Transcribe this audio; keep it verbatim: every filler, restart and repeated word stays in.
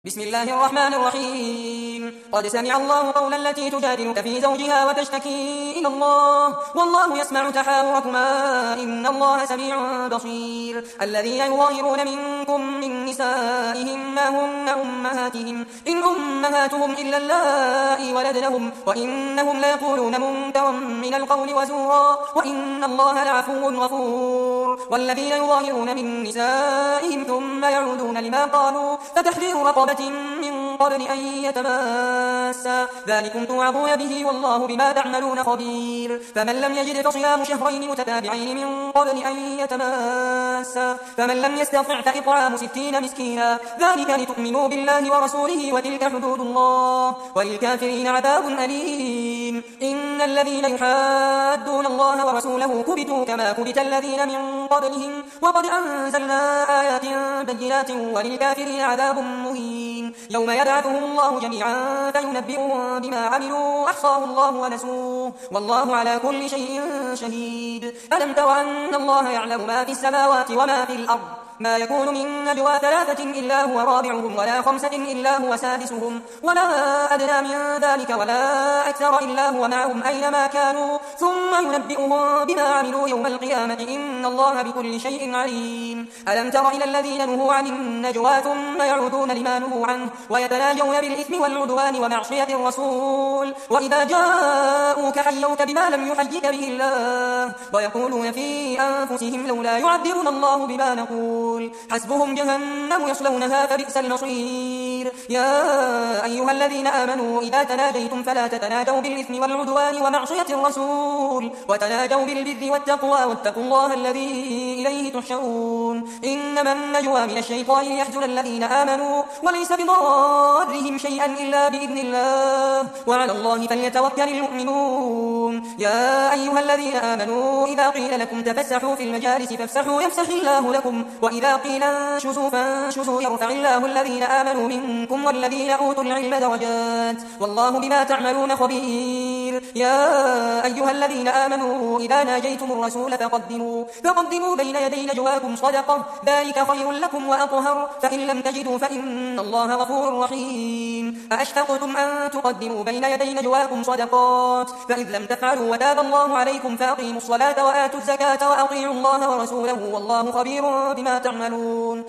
بسم الله الرحمن الرحيم قد سمع الله قولا التي تجادلك في زوجها وتشتكي إلى الله والله يسمع تحاوركما إن الله سميع بصير الذين يظاهرون منكم من نسائهم ما هن أمهاتهم إن أمهاتهم إلا اللائي ولدنهم وإنهم ليقولون منكرا من القول وزورا وإن الله لعفو غفور والذين يظاهرون من نسائهم ثم يعودون لما قالوا فتحرير رقبة من قبل أن يتماسا ذلكم توعظون به والله بما تعملون خبير فمن لم يجد فصيام شهرين متتابعين من قبل أن يتماسا فمن لم يستطع فإطعام ستين مسكينا ذلك لتؤمنوا بالله ورسوله وتلك حدود الله وللكافرين عذاب أليم إن الذين يحادون الله ورسوله كبتوا كما كبت الذين من قبلهم وقد أنزلنا آيات بينات وللكافرين عذاب مهين يوم يبعثهم الله جميعا فينبئهم بما عملوا أحصاه الله ونسوه والله على كل شيء شهيد ألم تر أن الله يعلم ما في السماوات وما في الأرض ما يكون من نجوى ثلاثة إلا هو رابعهم ولا خمسة إلا هو سادسهم ولا أدنى من ذلك ولا أكثر إلا هو معهم أينما كانوا ثم ينبئهم بما عملوا يوم القيامة إن الله بكل شيء عليم ألم تر إلى الذين نهوا عن النجوى ثم يعودون لما نهوا عنه ويتناجون بالإثم والعدوان ومعصية الرسول وإذا جاءوك حيوك بما لم يحيك به الله ويقولون في أنفسهم لولا يعذرنا الله بما نقول حسبهم جهنم يصلونها فبئس المصير يا أيها الذين آمنوا إذا تناجيتم فلا تتناجوا بالإثم والعدوان ومعصية الرسول وتناجوا بالبر والتقوى واتقوا الله الذي إليه تحشرون إنما النجوى من الشيطان ليحزن الذين آمنوا وليس بضارهم شيئا إلا بإذن الله وعلى الله فليتوكل المؤمنون يا أيها الذين آمنوا إذا قيل لكم تفسحوا في المجالس فافسحوا يفسح الله لكم وإذا قيل انشزوا فانشزوا يرفع الله الذين آمنوا منكم والذين أوتوا العلم درجات والله بما تعملون خبير يا أيها الذين آمنوا إذا ناجيتم الرسول فقدموا, فقدموا بين يدي نجواكم صدقة ذلك خير لكم وأطهر فإن لم تجدوا فإن الله غفور رحيم أأشفقتم أن تقدموا بين يدي نجواكم صدقات فإذ لم تفعلوا وتاب الله عليكم فأقيموا الصلاة وآتوا الزكاة وأطيعوا الله ورسوله والله خبير بما تعملون